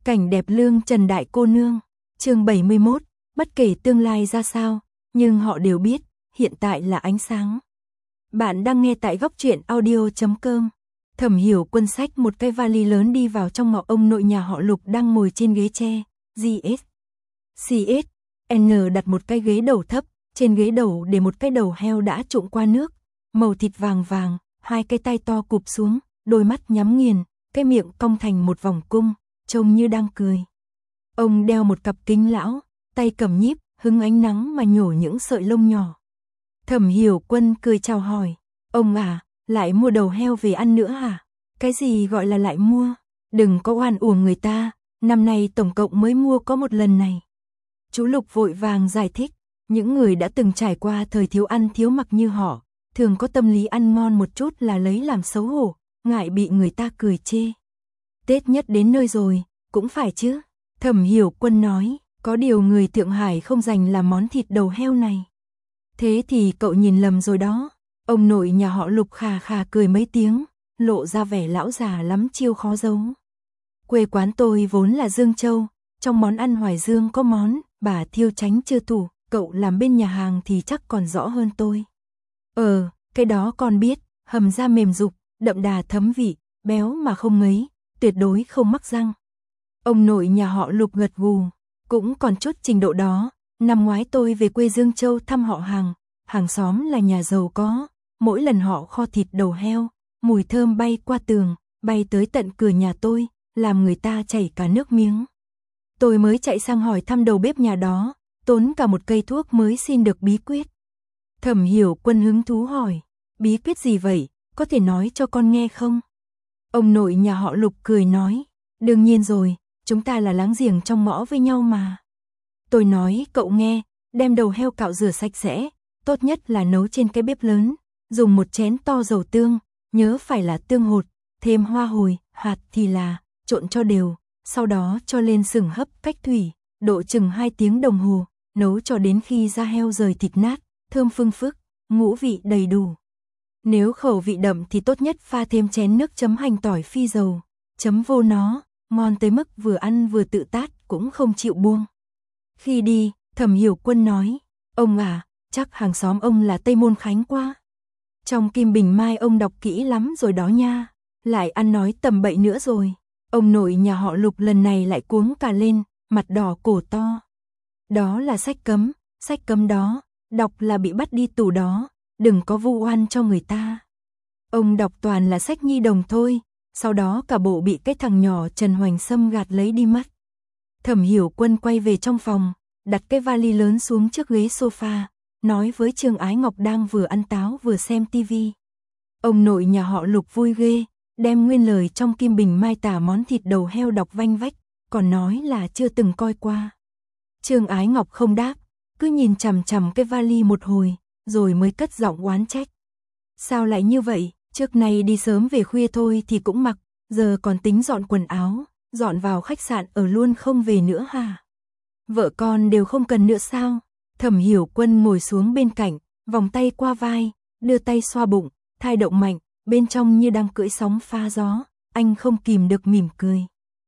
Cảnh đẹp lương trần đại cô nương. Chương 71, bất kể tương lai ra sao, nhưng họ đều biết, hiện tại là ánh sáng. Bạn đang nghe tại góc truyện audio.com. Thẩm Hiểu Quân xách một cái vali lớn đi vào trong ngõ ông nội nhà họ Lục đang ngồi trên ghế tre. CSN đặt một cái ghế đầu thấp, trên ghế đầu để một cái đầu heo đã trụng qua nước, màu thịt vàng vàng, hai cái tay to cụp xuống, đôi mắt nhắm nghiền, cái miệng cong thành một vòng cung, trông như đang cười. Ông đeo một cặp kính lão, tay cầm nhíp, hứng ánh nắng mà nhổ những sợi lông nhỏ. Thẩm Hiểu Quân cười chào hỏi, ông à, lại mua đầu heo về ăn nữa hả? Cái gì gọi là lại mua? Đừng có oan uổng người ta, năm nay tổng cộng mới mua có một lần này. Chú Lục vội vàng giải thích, những người đã từng trải qua thời thiếu ăn thiếu mặc như họ, thường có tâm lý ăn ngon một chút là lấy làm xấu hổ, ngại bị người ta cười chê. Tết nhất đến nơi rồi, cũng phải chứ. Thẩm Hiểu Quân nói, có điều người Thượng Hải không dành làm món thịt đầu heo này. Thế thì cậu nhìn lầm rồi đó. Ông nội nhà họ Lục khà khà cười mấy tiếng, lộ ra vẻ lão già lắm chiêu khó giấu. Quê quán tôi vốn là Dương Châu, trong món ăn Hoài Dương có món bà thiêu tránh chưa thủ, cậu làm bên nhà hàng thì chắc còn rõ hơn tôi. Cái đó con biết, hầm da mềm rục, đậm đà thấm vị, béo mà không ngấy, tuyệt đối không mắc răng. Ông nội nhà họ Lục gật gù, cũng còn chút trình độ đó. Năm ngoái tôi về quê Dương Châu thăm họ hàng xóm là nhà giàu có, mỗi lần họ kho thịt đầu heo, mùi thơm bay qua tường, bay tới tận cửa nhà tôi, làm người ta chảy cả nước miếng. Tôi mới chạy sang hỏi thăm đầu bếp nhà đó, tốn cả một cây thuốc mới xin được bí quyết. Thẩm Hiểu Quân hứng thú hỏi, bí quyết gì vậy, có thể nói cho con nghe không? Ông nội nhà họ Lục cười nói, đương nhiên rồi, chúng ta là láng giềng trong ngõ với nhau mà. Tôi nói cậu nghe, đem đầu heo cạo rửa sạch sẽ, tốt nhất là nấu trên cái bếp lớn, dùng một chén to dầu tương, nhớ phải là tương hột, thêm hoa hồi, hạt thì là, trộn cho đều, sau đó cho lên sừng hấp cách thủy, độ chừng 2 tiếng đồng hồ, nấu cho đến khi da heo rời thịt nát, thơm phưng phức, ngũ vị đầy đủ. Nếu khẩu vị đậm thì tốt nhất pha thêm chén nước chấm hành tỏi phi dầu, chấm vô nó, ngon tới mức vừa ăn vừa tự tát cũng không chịu buông. Khi đi, Thẩm Hiểu Quân nói, ông à, chắc hàng xóm ông là Tây Môn Khánh quá. Trong Kim Bình Mai ông đọc kỹ lắm rồi đó nha, lại ăn nói tầm bậy nữa rồi. Ông nội nhà họ Lục lần này lại cuống cả lên, mặt đỏ cổ to. Đó là sách cấm đó, đọc là bị bắt đi tù đó, đừng có vu oan cho người ta. Ông đọc toàn là sách nhi đồng thôi, sau đó cả bộ bị cái thằng nhỏ Trần Hoành Sâm gạt lấy đi mất. Thẩm Hiểu Quân quay về trong phòng, đặt cái vali lớn xuống trước ghế sofa, nói với Trương Ái Ngọc đang vừa ăn táo vừa xem tivi. Ông nội nhà họ Lục vui ghê, đem nguyên lời trong Kim Bình Mai tả món thịt đầu heo đọc vanh vách, còn nói là chưa từng coi qua. Trương Ái Ngọc không đáp, cứ nhìn chằm chằm cái vali một hồi, rồi mới cất giọng oán trách. Sao lại như vậy, trước nay đi sớm về khuya thôi thì cũng mặc, giờ còn tính dọn quần áo, dọn vào khách sạn ở luôn không về nữa hả? Vợ con đều không cần nữa sao? Thẩm Hiểu Quân ngồi xuống bên cạnh, vòng tay qua vai, đưa tay xoa bụng, thai động mạnh, bên trong như đang cưỡi sóng pha gió, anh không kìm được mỉm cười.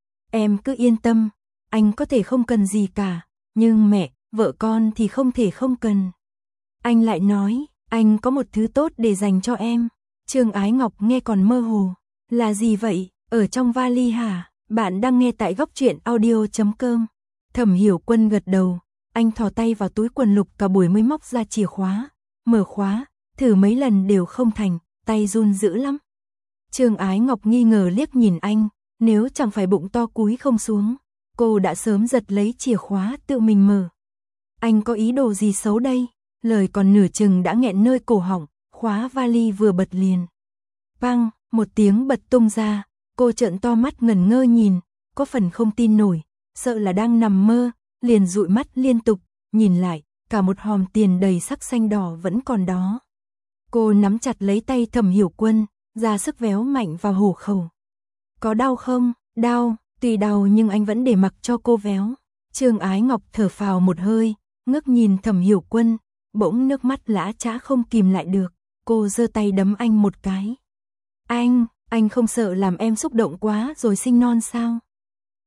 Em cứ yên tâm, anh có thể không cần gì cả, nhưng mẹ, vợ con thì không thể không cần. Anh lại nói, anh có một thứ tốt để dành cho em. Trương Ái Ngọc nghe còn mơ hồ, là gì vậy, ở trong vali hả? Bạn đang nghe tại góc truyện audio.com. Thẩm Hiểu Quân gật đầu, anh thò tay vào túi quần lục cả buổi mới móc ra chìa khóa, mở khóa, thử mấy lần đều không thành, tay run dữ lắm. Trương Ái Ngọc nghi ngờ liếc nhìn anh, nếu chẳng phải bụng to cúi không xuống, cô đã sớm giật lấy chìa khóa tự mình mở. Anh có ý đồ gì xấu đây? Lời còn nửa chừng đã nghẹn nơi cổ họng, khóa vali vừa bật liền. Bang, một tiếng bật tung ra, cô trợn to mắt ngẩn ngơ nhìn, có phần không tin nổi, sợ là đang nằm mơ, liền dụi mắt liên tục, nhìn lại, cả một hòm tiền đầy sắc xanh đỏ vẫn còn đó. Cô nắm chặt lấy tay Thẩm Hiểu Quân, ra sức véo mạnh vào hổ khẩu. Có đau không? Đau, tuy đau nhưng anh vẫn để mặc cho cô véo. Trương Ái Ngọc thở phào một hơi, ngước nhìn Thẩm Hiểu Quân, bỗng nước mắt lã chã không kìm lại được, cô giơ tay đấm anh một cái. Anh không sợ làm em xúc động quá rồi sinh non sao?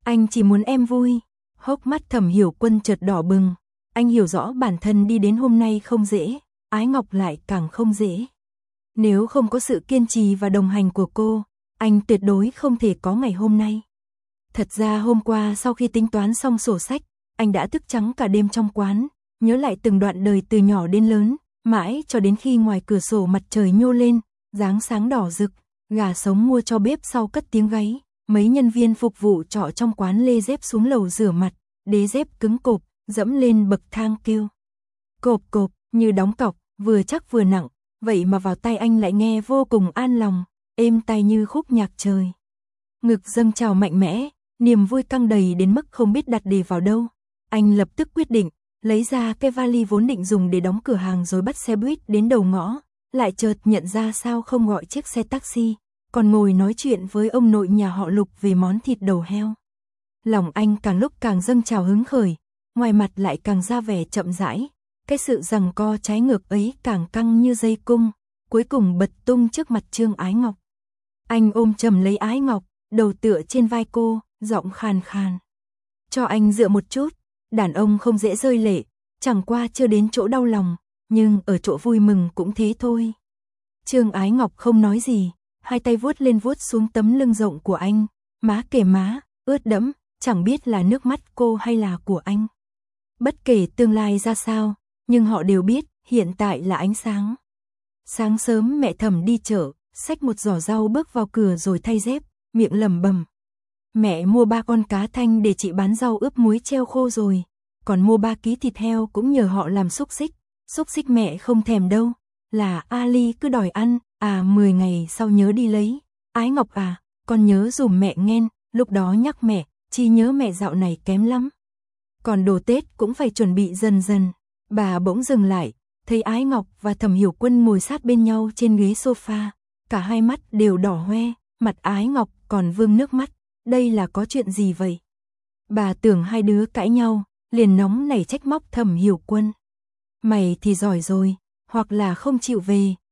Anh chỉ muốn em vui. Hốc mắt Thẩm Hiểu Quân chợt đỏ bừng. Anh hiểu rõ bản thân đi đến hôm nay không dễ, Ái Ngọc lại càng không dễ. Nếu không có sự kiên trì và đồng hành của cô, anh tuyệt đối không thể có ngày hôm nay. Thật ra hôm qua sau khi tính toán xong sổ sách, anh đã thức trắng cả đêm trong quán, nhớ lại từng đoạn đời từ nhỏ đến lớn, mãi cho đến khi ngoài cửa sổ mặt trời nhô lên, dáng sáng đỏ rực, gà sống mua cho bếp sau cất tiếng gáy, mấy nhân viên phục vụ trọ trong quán lê dép xuống lầu rửa mặt, đế dép cứng cộp, dẫm lên bậc thang kêu. Cộp cộp, như đóng cọc, vừa chắc vừa nặng, vậy mà vào tay anh lại nghe vô cùng an lòng, êm tai như khúc nhạc trời. Ngực dâng trào mạnh mẽ, niềm vui căng đầy đến mức không biết đặt để vào đâu. Anh lập tức quyết định, lấy ra cái vali vốn định dùng để đóng cửa hàng rồi bắt xe buýt đến đầu ngõ, lại chợt nhận ra sao không gọi chiếc xe taxi, còn ngồi nói chuyện với ông nội nhà họ Lục về món thịt đầu heo. Lòng anh càng lúc càng dâng trào hứng khởi, ngoài mặt lại càng ra vẻ chậm rãi, cái sự giằng co trái ngược ấy càng căng như dây cung, cuối cùng bật tung trước mặt Trương Ái Ngọc. Anh ôm chầm lấy Ái Ngọc, đầu tựa trên vai cô, giọng khàn khàn. Cho anh dựa một chút, đàn ông không dễ rơi lệ, chẳng qua chưa đến chỗ đau lòng, nhưng ở chỗ vui mừng cũng thế thôi. Trương Ái Ngọc không nói gì, hai tay vuốt lên vuốt xuống tấm lưng rộng của anh, má kề má, ướt đẫm, chẳng biết là nước mắt cô hay là của anh. Bất kể tương lai ra sao, nhưng họ đều biết hiện tại là ánh sáng. Sáng sớm mẹ Thẩm đi chợ, xách một giỏ rau bước vào cửa rồi thay dép, miệng lẩm bẩm. Mẹ mua 3 con cá thanh để chị bán rau ướp muối treo khô rồi, còn mua 3 ký thịt heo cũng nhờ họ làm xúc xích mẹ không thèm đâu, là Ali cứ đòi ăn, 10 ngày sau nhớ đi lấy. Ái Ngọc à, con nhớ dùm mẹ nghe, lúc đó nhắc mẹ, chi nhớ mẹ dạo này kém lắm. Còn đồ Tết cũng phải chuẩn bị dần dần. Bà bỗng dừng lại, thấy Ái Ngọc và Thẩm Hiểu Quân ngồi sát bên nhau trên ghế sofa, cả hai mắt đều đỏ hoe, mặt Ái Ngọc còn vương nước mắt, đây là có chuyện gì vậy? Bà tưởng hai đứa cãi nhau, liền nóng nảy trách móc Thẩm Hiểu Quân. Mày thì giỏi rồi, hoặc là không chịu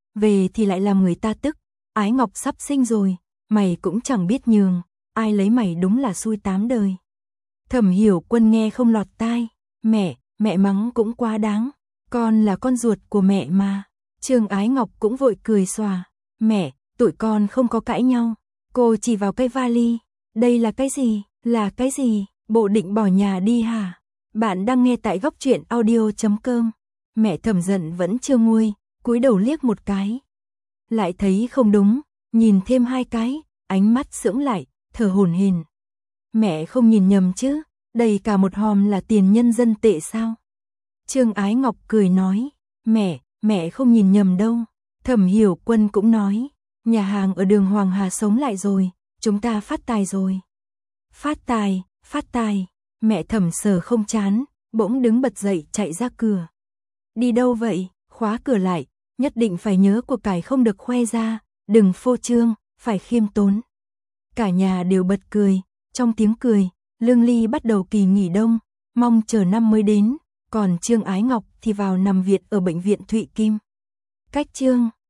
về thì lại làm người ta tức, Ái Ngọc sắp sinh rồi, mày cũng chẳng biết nhường, ai lấy mày đúng là xui 8 đời. Thẩm Hiểu Quân nghe không lọt tai, mẹ mắng cũng quá đáng, con là con ruột của mẹ mà. Trương Ái Ngọc cũng vội cười xòa, mẹ, tụi con không có cãi nhau, cô chỉ vào cái vali, đây là cái gì, bộ định bỏ nhà đi hả? Bạn đang nghe tại Góc Truyện Audio.com. Mẹ Thẩm giận vẫn chưa nguôi, cúi đầu liếc một cái. Lại thấy không đúng, nhìn thêm 2 cái, ánh mắt sững lại, thở hổn hển. Mẹ không nhìn nhầm chứ, đầy cả một hòm là tiền nhân dân tệ sao? Trương Ái Ngọc cười nói, mẹ không nhìn nhầm đâu. Thẩm Hiểu Quân cũng nói, nhà hàng ở đường Hoàng Hà sống lại rồi, chúng ta phát tài rồi. Phát tài, mẹ Thẩm sờ không chán, bỗng đứng bật dậy chạy ra cửa. Đi đâu vậy? Khóa cửa lại, nhất định phải nhớ của cải không được khoe ra, đừng phô trương, phải khiêm tốn. Cả nhà đều bật cười, trong tiếng cười, Lương Ly bắt đầu kỳ nghỉ đông, mong chờ năm mới đến, còn Trương Ái Ngọc thì vào nằm viện ở bệnh viện Thụy Kim. Cách Trương